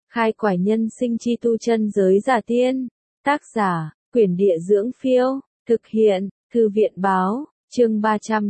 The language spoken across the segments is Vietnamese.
Khai quải nhân sinh chi tu chân giới giả tiên. Tác giả, Quyển Địa Dưỡng Phiêu. Thực hiện, Thư viện Báo. Chương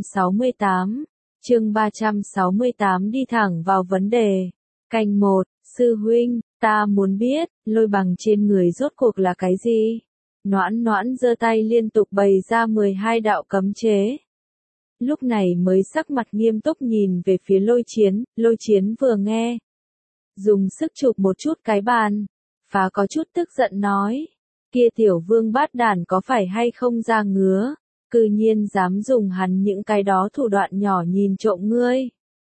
368. Chương 368 đi thẳng vào vấn đề. Canh 1, sư huynh, ta muốn biết, lôi bằng trên người rốt cuộc là cái gì? Noãn Noãn giơ tay liên tục bày ra 12 đạo cấm chế. Lúc này mới sắc mặt nghiêm túc nhìn về phía Lôi Chiến vừa nghe. Dùng sức chụp một chút cái bàn, phá có chút tức giận nói. Kia tiểu vương bát đàn có phải hay không ra ngứa, cư nhiên dám dùng hắn những cái đó thủ đoạn nhỏ nhìn trộm ngươi.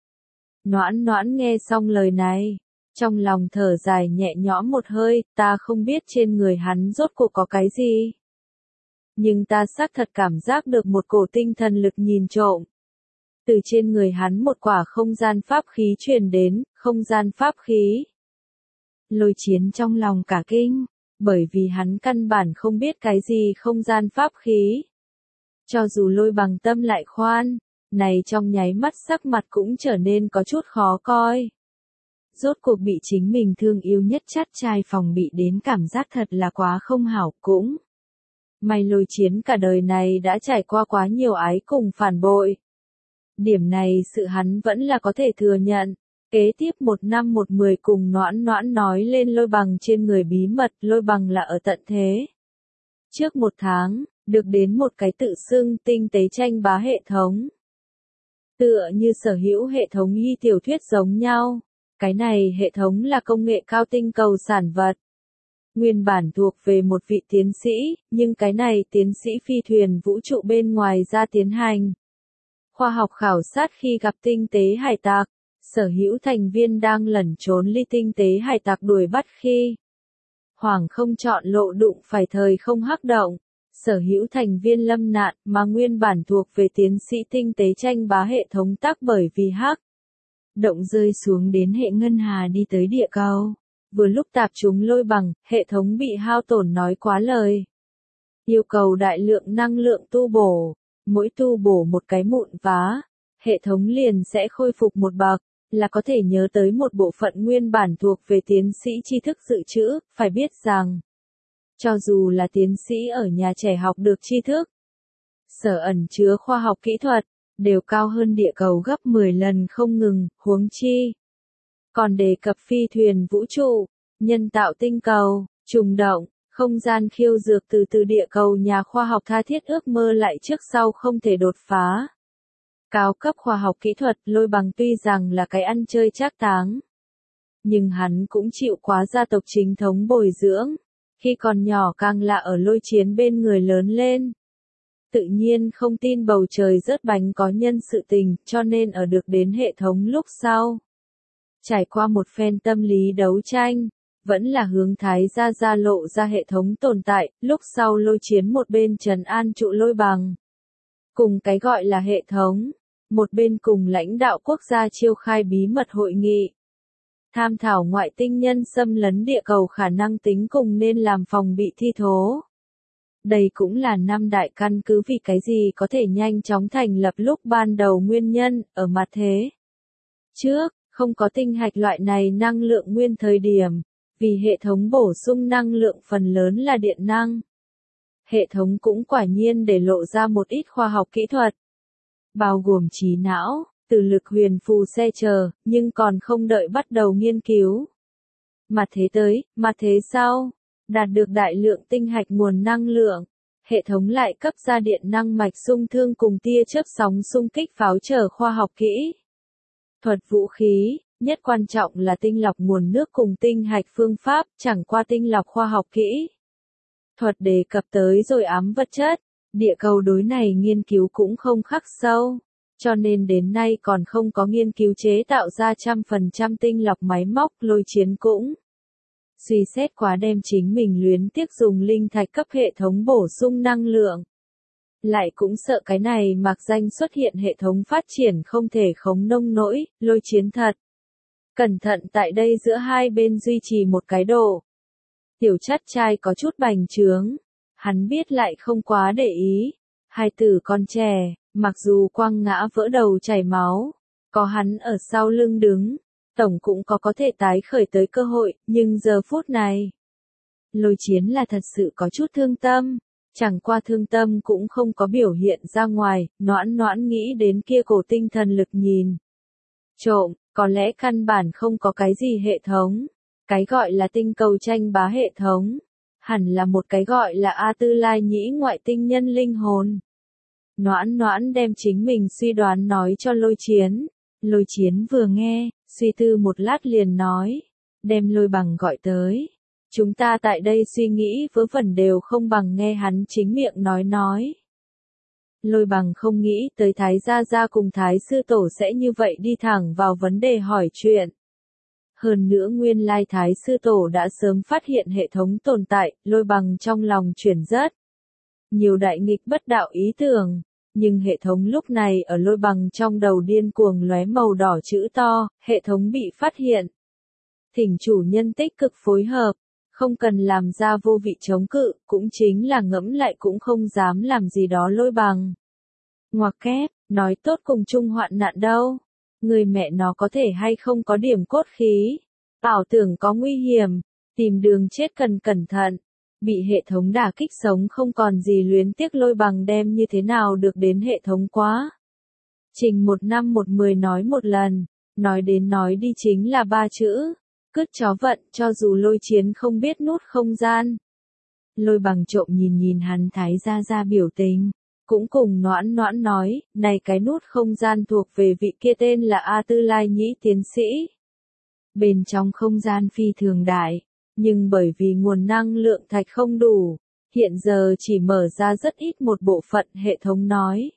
Noãn Noãn nghe xong lời này, trong lòng thở dài nhẹ nhõm một hơi, ta không biết trên người hắn rốt cuộc có cái gì. Nhưng ta xác thật cảm giác được một cổ tinh thần lực nhìn trộm. Từ trên người hắn một quả không gian pháp khí truyền đến, không gian pháp khí. Lôi Chiến trong lòng cả kinh, bởi vì hắn căn bản không biết cái gì không gian pháp khí. Cho dù Lôi Bằng tâm lại khoan, này trong nháy mắt sắc mặt cũng trở nên có chút khó coi. Rốt cuộc bị chính mình thương yêu nhất chát trai phòng bị đến cảm giác thật là quá không hảo cũng. May Lôi Chiến cả đời này đã trải qua quá nhiều ái cùng phản bội. Điểm này sự hắn vẫn là có thể thừa nhận. Kế tiếp 1 năm 1 10 cùng Noãn Noãn nói lên Lôi Bằng trên người bí mật, Lôi Bằng là ở tận thế. Trước 1 tháng, được đến một cái tự xưng tinh tế tranh bá hệ thống. Tựa như sở hữu hệ thống y tiểu thuyết giống nhau. Cái này hệ thống là công nghệ cao tinh cầu sản vật. Nguyên bản thuộc về một vị tiến sĩ, nhưng cái này tiến sĩ phi thuyền vũ trụ bên ngoài ra tiến hành. Khoa học khảo sát khi gặp tinh tế hải tặc, sở hữu thành viên đang lẩn trốn ly tinh tế hải tặc đuổi bắt khi. Hoàng không chọn lộ đụng phải thời không hắc động, sở hữu thành viên lâm nạn mà nguyên bản thuộc về tiến sĩ tinh tế tranh bá hệ thống tắc bởi vì hắc động rơi xuống đến hệ ngân hà đi tới địa cầu. Vừa lúc tạp chúng Lôi Bằng, hệ thống bị hao tổn nói quá lời. Yêu cầu đại lượng năng lượng tu bổ, mỗi tu bổ một cái mụn vá, hệ thống liền sẽ khôi phục một bậc, là có thể nhớ tới một bộ phận nguyên bản thuộc về tiến sĩ tri thức dự trữ, phải biết rằng, cho dù là tiến sĩ ở nhà trẻ học được tri thức, sở ẩn chứa khoa học kỹ thuật, đều cao hơn địa cầu gấp 10 lần không ngừng, huống chi. Còn đề cập phi thuyền vũ trụ, nhân tạo tinh cầu, trùng động, không gian khiêu dược từ địa cầu nhà khoa học tha thiết ước mơ lại trước sau không thể đột phá. Cao cấp khoa học kỹ thuật Lôi Bằng tuy rằng là cái ăn chơi trác táng. Nhưng hắn cũng chịu quá gia tộc chính thống bồi dưỡng, khi còn nhỏ càng là ở Lôi Chiến bên người lớn lên. Tự nhiên không tin bầu trời rớt bánh có nhân sự tình, cho nên ở được đến hệ thống lúc sau. Trải qua một phen tâm lý đấu tranh, vẫn là hướng Thái gia lộ ra hệ thống tồn tại, lúc sau Lôi Chiến một bên trấn an trụ Lôi Bằng. Cùng cái gọi là hệ thống, một bên cùng lãnh đạo quốc gia chiêu khai bí mật hội nghị. Tham thảo ngoại tinh nhân xâm lấn địa cầu khả năng tính cùng nên làm phòng bị thi thố. Đây cũng là 5 đại căn cứ vì cái gì có thể nhanh chóng thành lập lúc ban đầu nguyên nhân, ở mặt thế. Trước, không có tinh hạch loại này năng lượng nguyên thời điểm, vì hệ thống bổ sung năng lượng phần lớn là điện năng. Hệ thống cũng quả nhiên để lộ ra một ít khoa học kỹ thuật, bao gồm trí não, từ lực huyền phù xe chờ, nhưng còn không đợi bắt đầu nghiên cứu. Mà thế sau, đạt được đại lượng tinh hạch nguồn năng lượng, hệ thống lại cấp ra điện năng mạch xung thương cùng tia chớp sóng xung kích pháo trở khoa học kỹ thuật vũ khí, nhất quan trọng là tinh lọc nguồn nước cùng tinh hạch phương pháp, chẳng qua tinh lọc khoa học kỹ thuật đề cập tới rồi ám vật chất, địa cầu đối này nghiên cứu cũng không khắc sâu, cho nên đến nay còn không có nghiên cứu chế tạo ra 100% tinh lọc máy móc. Lôi Chiến cũng suy xét quá đem chính mình luyến tiếc dùng linh thạch cấp hệ thống bổ sung năng lượng. Lại cũng sợ cái này mặc danh xuất hiện hệ thống phát triển không thể khống nông nỗi, Lôi Chiến thật cẩn thận tại đây giữa hai bên duy trì một cái độ. Tiểu chát trai có chút bành trướng, hắn biết lại không quá để ý, hai tử con trẻ, mặc dù quăng ngã vỡ đầu chảy máu, có hắn ở sau lưng đứng, tổng cũng có thể tái khởi tới cơ hội, nhưng giờ phút này, Lôi Chiến là thật sự có chút thương tâm, chẳng qua thương tâm cũng không có biểu hiện ra ngoài, Noãn Noãn nghĩ đến kia cổ tinh thần lực nhìn. Trộm, có lẽ căn bản không có cái gì hệ thống, cái gọi là tinh cầu tranh bá hệ thống, hẳn là một cái gọi là A Tư Lai Nhĩ ngoại tinh nhân linh hồn. Noãn Noãn đem chính mình suy đoán nói cho Lôi Chiến. Lôi Chiến vừa nghe, suy tư một lát liền nói, đem Lôi Bằng gọi tới. Chúng ta tại đây suy nghĩ vớ vẩn đều không bằng nghe hắn chính miệng nói. Lôi Bằng không nghĩ tới Thái Gia Gia cùng Thái Sư Tổ sẽ như vậy đi thẳng vào vấn đề hỏi chuyện. Hơn nữa nguyên lai Thái Sư Tổ đã sớm phát hiện hệ thống tồn tại, Lôi Bằng trong lòng chuyển rất nhiều đại nghịch bất đạo ý tưởng. Nhưng hệ thống lúc này ở Lôi Bằng trong đầu điên cuồng lóe màu đỏ chữ to, hệ thống bị phát hiện. Thỉnh chủ nhân tích cực phối hợp, không cần làm ra vô vị chống cự, cũng chính là ngẫm lại cũng không dám làm gì đó Lôi Bằng. Ngoặc kép, nói tốt cùng chung hoạn nạn đâu. Người mẹ nó có thể hay không có điểm cốt khí. Ảo tưởng có nguy hiểm, tìm đường chết cần cẩn thận. Bị hệ thống đả kích sống không còn gì luyến tiếc Lôi Bằng đem như thế nào được đến hệ thống quá. Trình 1 năm 1 10 nói một lần, nói đến nói đi chính là 3 chữ. Cứt chó vận, cho dù Lôi Chiến không biết nút không gian. Lôi Bằng trộm nhìn hắn Thái Gia Gia biểu tình, cũng cùng Noãn Noãn nói, này cái nút không gian thuộc về vị kia tên là A Tư Lai Nhĩ tiến sĩ. Bên trong không gian phi thường đại, nhưng bởi vì nguồn năng lượng thạch không đủ, hiện giờ chỉ mở ra rất ít một bộ phận, hệ thống nói.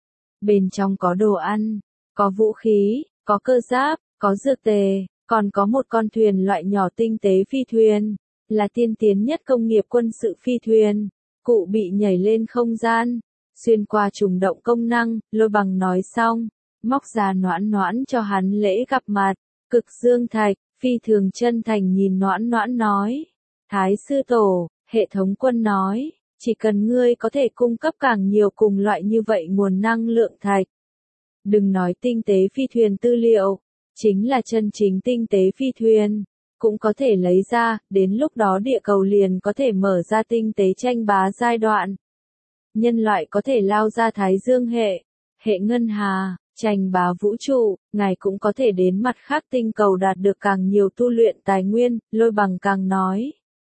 Bên trong có đồ ăn, có vũ khí, có cơ giáp, có dược tề, còn có một con thuyền loại nhỏ tinh tế phi thuyền, là tiên tiến nhất công nghiệp quân sự phi thuyền, cụ bị nhảy lên không gian, xuyên qua trùng động công năng. Lôi Bằng nói xong, móc ra Noãn Noãn cho hắn lễ gặp mặt, cực dương thạch, phi thường chân thành nhìn Noãn Noãn nói. Thái Sư Tổ, hệ thống quân nói, chỉ cần ngươi có thể cung cấp càng nhiều cùng loại như vậy nguồn năng lượng thạch. Đừng nói tinh tế phi thuyền tư liệu, chính là chân chính tinh tế phi thuyền, cũng có thể lấy ra, đến lúc đó địa cầu liền có thể mở ra tinh tế tranh bá giai đoạn. Nhân loại có thể lao ra Thái Dương hệ, hệ ngân hà, tranh bá vũ trụ, ngài cũng có thể đến mặt khác tinh cầu đạt được càng nhiều tu luyện tài nguyên. Lôi Bằng càng nói,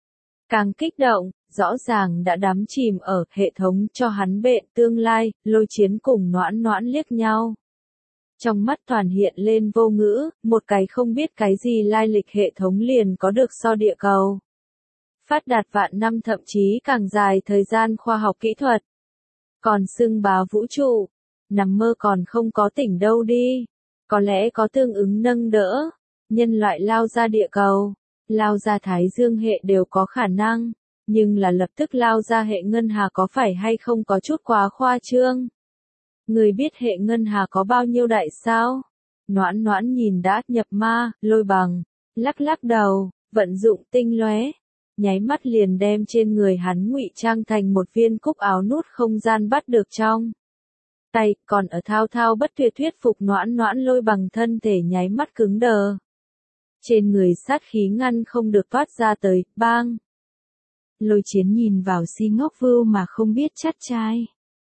càng kích động, rõ ràng đã đắm chìm ở hệ thống cho hắn bện tương lai. Lôi Chiến cùng Noãn Noãn liếc nhau. Trong mắt toàn hiện lên vô ngữ, một cái không biết cái gì lai lịch hệ thống liền có được so địa cầu. Phát đạt vạn năm thậm chí càng dài thời gian khoa học kỹ thuật. Còn xưng bá vũ trụ, nằm mơ còn không có tỉnh đâu đi. Có lẽ có tương ứng nâng đỡ, nhân loại lao ra địa cầu, lao ra Thái Dương hệ đều có khả năng, nhưng là lập tức lao ra hệ ngân hà có phải hay không có chút quá khoa trương. Người biết hệ ngân hà có bao nhiêu đại sao? Noãn Noãn nhìn đã nhập ma. Lôi Bằng lắc lắc đầu, vận dụng tinh lóe, nháy mắt liền đem trên người hắn ngụy trang thành một viên cúc áo nút không gian bắt được trong tay, còn ở thao thao bất tuyệt thuyết phục Noãn Noãn. Lôi Bằng thân thể nháy mắt cứng đờ, trên người sát khí ngăn không được toát ra tới, bang. Lôi Chiến nhìn vào si ngốc vưu mà không biết chắt trai.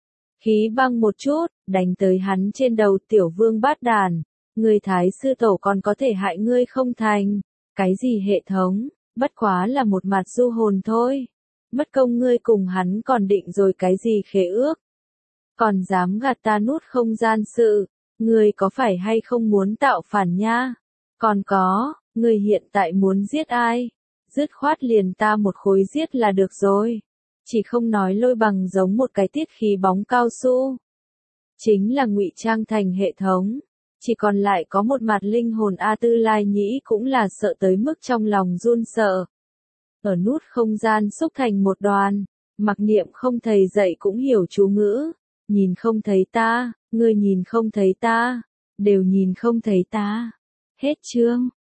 Khí băng một chút, đánh tới hắn trên đầu. Tiểu vương bát đàn, người Thái Sư Tổ còn có thể hại ngươi không thành. Cái gì hệ thống, bất quá là một mặt du hồn thôi. Mất công ngươi cùng hắn còn định rồi cái gì khế ước. Còn dám gạt ta nút không gian sự, ngươi có phải hay không muốn tạo phản nha? Còn có, ngươi hiện tại muốn giết ai? Dứt khoát liền ta một khối giết là được rồi. Chỉ không nói. Lôi Bằng giống một cái tiết khí bóng cao su. Chính là ngụy trang thành hệ thống. Chỉ còn lại có một mặt linh hồn. A Tư Lai Nhĩ cũng là sợ tới mức trong lòng run sợ. Ở nút không gian xúc thành một đoàn, mặc niệm không thầy dạy cũng hiểu chú ngữ. Nhìn không thấy ta, ngươi nhìn không thấy ta, đều nhìn không thấy ta. Hết chương.